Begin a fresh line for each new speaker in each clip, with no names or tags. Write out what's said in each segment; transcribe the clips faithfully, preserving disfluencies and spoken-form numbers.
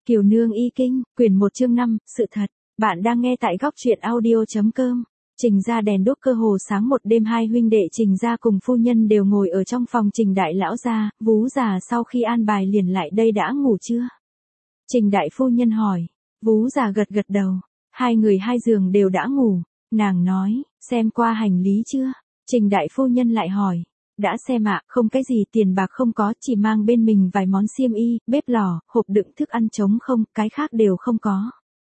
Kiều Nương Y Kinh, quyển một chương năm, sự thật. Bạn đang nghe tại góc truyện audio.com. Trình gia đèn đuốc cơ hồ sáng một đêm, hai huynh đệ Trình gia cùng phu nhân đều ngồi ở trong phòng Trình đại lão gia. Vú già sau khi an bài liền lại đây đã ngủ chưa? Trình đại phu nhân hỏi. Vú già gật gật đầu. Hai người hai giường đều đã ngủ. Nàng nói, xem qua hành lý chưa? Trình đại phu nhân lại hỏi. Đã xem ạ, không cái gì, tiền bạc không có, chỉ mang bên mình vài món xiêm y, bếp lò, hộp đựng thức ăn trống không, cái khác đều không có.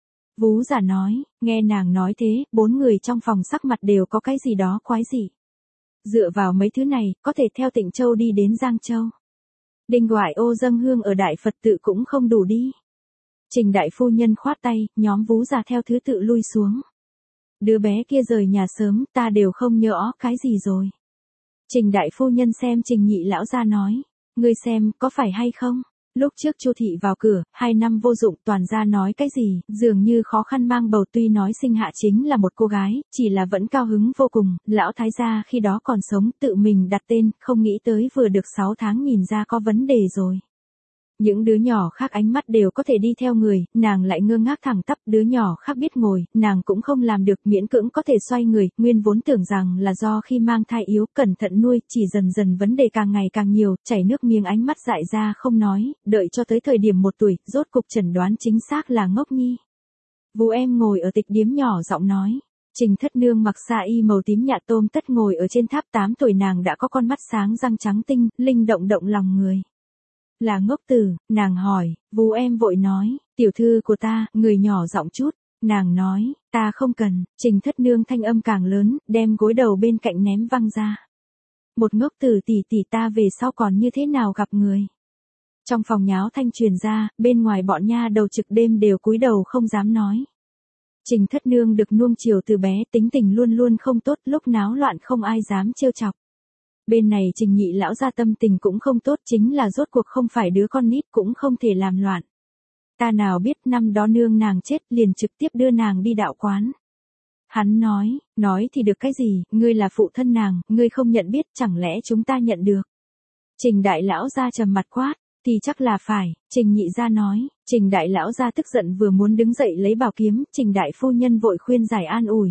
Vú già nói, nghe nàng nói thế, bốn người trong phòng sắc mặt đều có cái gì đó quái dị. Dựa vào mấy thứ này, có thể theo Tịnh Châu đi đến Giang Châu. Đinh Ngoại Ô dâng hương ở Đại Phật tự cũng không đủ đi. Trình đại phu nhân khoát tay, nhóm vú già theo thứ tự lui xuống. Đứa bé kia rời nhà sớm, ta đều không nhớ cái gì rồi. Trình đại phu nhân xem Trình nhị lão gia nói, ngươi xem, có phải hay không? Lúc trước Chu thị vào cửa, hai năm vô dụng, toàn gia nói cái gì, dường như khó khăn mang bầu, tuy nói sinh hạ chính là một cô gái, chỉ là vẫn cao hứng vô cùng, lão thái gia khi đó còn sống, tự mình đặt tên, không nghĩ tới vừa được sáu tháng nhìn ra có vấn đề rồi. Những đứa nhỏ khác ánh mắt đều có thể đi theo người, nàng lại ngơ ngác thẳng tắp, đứa nhỏ khác biết ngồi, nàng cũng không làm được, miễn cưỡng có thể xoay người, nguyên vốn tưởng rằng là do khi mang thai yếu, cẩn thận nuôi, chỉ dần dần vấn đề càng ngày càng nhiều, chảy nước miếng, ánh mắt dại ra không nói, đợi cho tới thời điểm một tuổi, rốt cục chẩn đoán chính xác là ngốc nhi. Vú em ngồi ở tịch điếm nhỏ giọng nói. Trình thất nương mặc sa y màu tím nhạt tôm tất ngồi ở trên tháp, tám tuổi nàng đã có con mắt sáng răng trắng tinh, linh động động lòng người. Là ngốc tử, nàng hỏi, vú em vội nói, tiểu thư của ta, người nhỏ giọng chút, nàng nói, ta không cần, Trình thất nương thanh âm càng lớn, đem gối đầu bên cạnh ném văng ra. Một ngốc tử tỷ tỷ ta về sau còn như thế nào gặp người. Trong phòng nháo thanh truyền ra, bên ngoài bọn nha đầu trực đêm đều cúi đầu không dám nói. Trình thất nương được nuông chiều từ bé, tính tình luôn luôn không tốt, lúc náo loạn không ai dám trêu chọc. Bên này Trình nhị lão gia tâm tình cũng không tốt, chính là rốt cuộc không phải đứa con nít, cũng không thể làm loạn. Ta nào biết năm đó nương nàng chết, liền trực tiếp đưa nàng đi đạo quán. Hắn nói, nói thì được cái gì, ngươi là phụ thân nàng, ngươi không nhận biết, chẳng lẽ chúng ta nhận được. Trình đại lão gia trầm mặt quát, thì chắc là phải, Trình nhị gia nói. Trình đại lão gia tức giận vừa muốn đứng dậy lấy bảo kiếm, Trình đại phu nhân vội khuyên giải an ủi.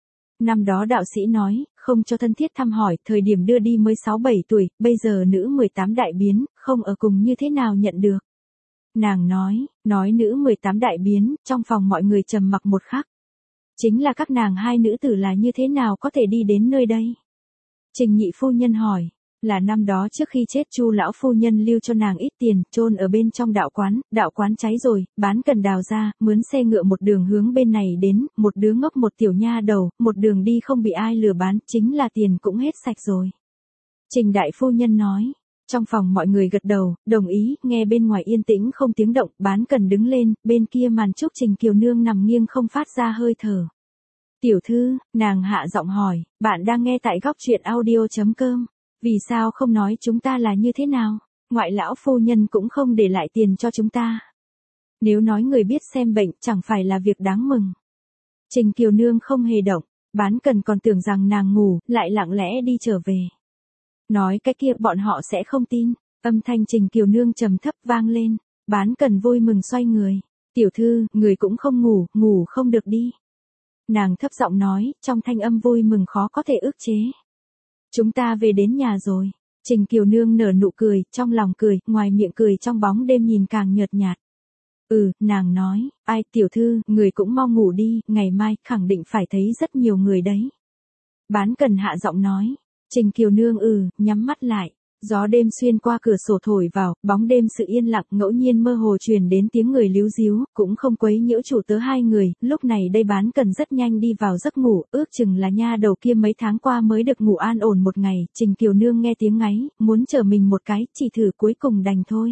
Năm đó đạo sĩ nói, không cho thân thiết thăm hỏi, thời điểm đưa đi mới sáu bảy tuổi, bây giờ nữ mười tám đại biến, không ở cùng như thế nào nhận được. Nàng nói, nói nữ mười tám đại biến, trong phòng mọi người trầm mặc một khắc. Chính là các nàng hai nữ tử là như thế nào có thể đi đến nơi đây? Trình nhị phu nhân hỏi, là năm đó trước khi chết Chu lão phu nhân lưu cho nàng ít tiền, chôn ở bên trong đạo quán, đạo quán cháy rồi, bán cần đào ra, mướn xe ngựa một đường hướng bên này đến, một đứa ngốc một tiểu nha đầu, một đường đi không bị ai lừa bán, chính là tiền cũng hết sạch rồi. Trình đại phu nhân nói. Trong phòng mọi người gật đầu, đồng ý, nghe bên ngoài yên tĩnh không tiếng động, bán cần đứng lên, bên kia màn trúc Trình Kiều Nương nằm nghiêng không phát ra hơi thở. Tiểu thư, nàng hạ giọng hỏi, bạn đang nghe tại góc truyện audio.com. Vì sao không nói chúng ta là như thế nào? Ngoại lão phu nhân cũng không để lại tiền cho chúng ta. Nếu nói người biết xem bệnh chẳng phải là việc đáng mừng. Trình Kiều Nương không hề động, bán cần còn tưởng rằng nàng ngủ, lại lặng lẽ đi trở về. Nói cái kia bọn họ sẽ không tin, âm thanh Trình Kiều Nương trầm thấp vang lên, bán cần vui mừng xoay người. Tiểu thư, người cũng không ngủ, ngủ không được đi. Nàng thấp giọng nói, trong thanh âm vui mừng khó có thể ức chế. Chúng ta về đến nhà rồi. Trình Kiều Nương nở nụ cười, trong lòng cười, ngoài miệng cười, trong bóng đêm nhìn càng nhợt nhạt. Ừ, nàng nói, ai tiểu thư, người cũng mau ngủ đi, ngày mai khẳng định phải thấy rất nhiều người đấy. Bán cần hạ giọng nói. Trình Kiều Nương ừ, nhắm mắt lại. Gió đêm xuyên qua cửa sổ thổi vào, bóng đêm sự yên lặng, ngẫu nhiên mơ hồ truyền đến tiếng người líu ríu, cũng không quấy nhiễu chủ tớ hai người, lúc này đây bán cần rất nhanh đi vào giấc ngủ, ước chừng là nha đầu kia mấy tháng qua mới được ngủ an ổn một ngày, Trình Kiều Nương nghe tiếng ngáy, muốn chờ mình một cái, chỉ thử cuối cùng đành thôi.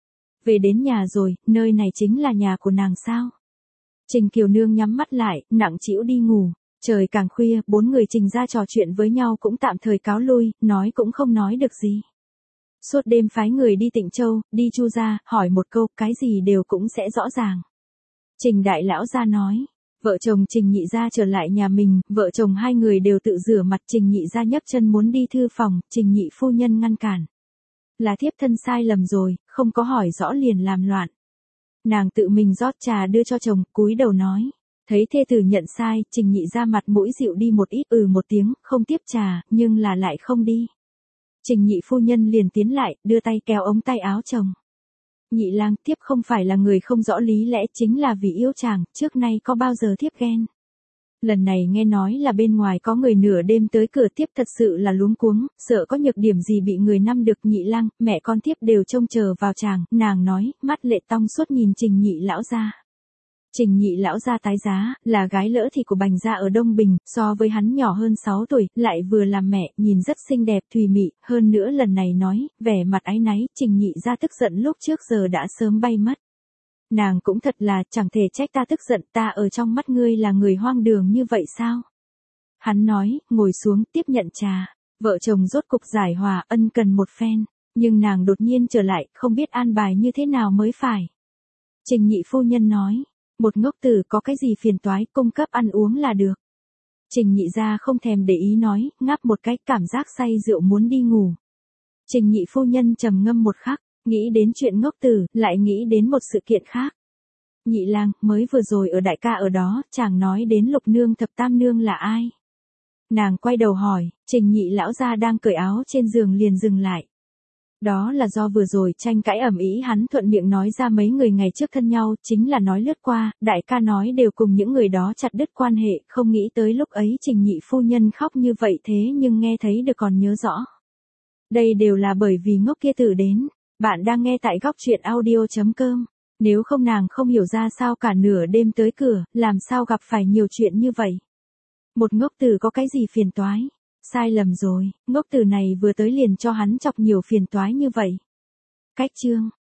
Về đến nhà rồi, nơi này chính là nhà của nàng sao? Trình Kiều Nương nhắm mắt lại, nặng trĩu đi ngủ. Trời càng khuya, bốn người Trình ra trò chuyện với nhau cũng tạm thời cáo lui, nói cũng không nói được gì. Suốt đêm phái người đi Tịnh Châu, đi Chu gia, hỏi một câu, cái gì đều cũng sẽ rõ ràng. Trình đại lão gia nói, vợ chồng Trình nhị gia trở lại nhà mình, vợ chồng hai người đều tự rửa mặt, Trình nhị gia nhấc chân muốn đi thư phòng, Trình nhị phu nhân ngăn cản. Là thiếp thân sai lầm rồi, không có hỏi rõ liền làm loạn. Nàng tự mình rót trà đưa cho chồng, cúi đầu nói. Thấy thê tử nhận sai, Trình Nhị ra mặt mũi dịu đi một ít, ừ một tiếng, không tiếp trà, nhưng là lại không đi. Trình Nhị phu nhân liền tiến lại, đưa tay kéo ống tay áo chồng. Nhị lang, thiếp không phải là người không rõ lý lẽ, chính là vì yêu chàng, trước nay có bao giờ thiếp ghen. Lần này nghe nói là bên ngoài có người nửa đêm tới cửa, thiếp thật sự là luống cuống, sợ có nhược điểm gì bị người nắm được. Nhị lang, mẹ con thiếp đều trông chờ vào chàng, nàng nói, mắt lệ tong suốt nhìn Trình Nhị lão gia. Trình Nhị lão gia tái giá, là gái lỡ thì của Bành gia ở Đông Bình, so với hắn nhỏ hơn sáu tuổi, lại vừa làm mẹ, nhìn rất xinh đẹp, thùy mị, hơn nữa lần này nói, vẻ mặt áy náy, Trình Nhị gia tức giận lúc trước giờ đã sớm bay mất. Nàng cũng thật là, chẳng thể trách ta tức giận, ta ở trong mắt ngươi là người hoang đường như vậy sao? Hắn nói, ngồi xuống, tiếp nhận trà. Vợ chồng rốt cục giải hòa, ân cần một phen. Nhưng nàng đột nhiên trở lại, không biết an bài như thế nào mới phải. Trình Nhị phu nhân nói, một ngốc tử có cái gì phiền toái, cung cấp ăn uống là được. Trình Nhị gia không thèm để ý nói, ngáp một cái, cảm giác say rượu muốn đi ngủ. Trình Nhị phu nhân trầm ngâm một khắc. Nghĩ đến chuyện ngốc tử, lại nghĩ đến một sự kiện khác. Nhị lang, mới vừa rồi ở đại ca ở đó, chàng nói đến Lục nương thập tam nương là ai? Nàng quay đầu hỏi, Trình Nhị lão gia đang cởi áo trên giường liền dừng lại. Đó là do vừa rồi tranh cãi ầm ĩ, hắn thuận miệng nói ra mấy người ngày trước thân nhau, chính là nói lướt qua, đại ca nói đều cùng những người đó chặt đứt quan hệ, không nghĩ tới lúc ấy Trình Nhị phu nhân khóc như vậy, thế nhưng nghe thấy được còn nhớ rõ. Đây đều là bởi vì ngốc kia tử đến. Bạn đang nghe tại góc truyện audio.com. Nếu không nàng không hiểu ra sao cả nửa đêm tới cửa, làm sao gặp phải nhiều chuyện như vậy. Một ngốc tử có cái gì phiền toái? Sai lầm rồi, ngốc tử này vừa tới liền cho hắn chọc nhiều phiền toái như vậy. Cách chương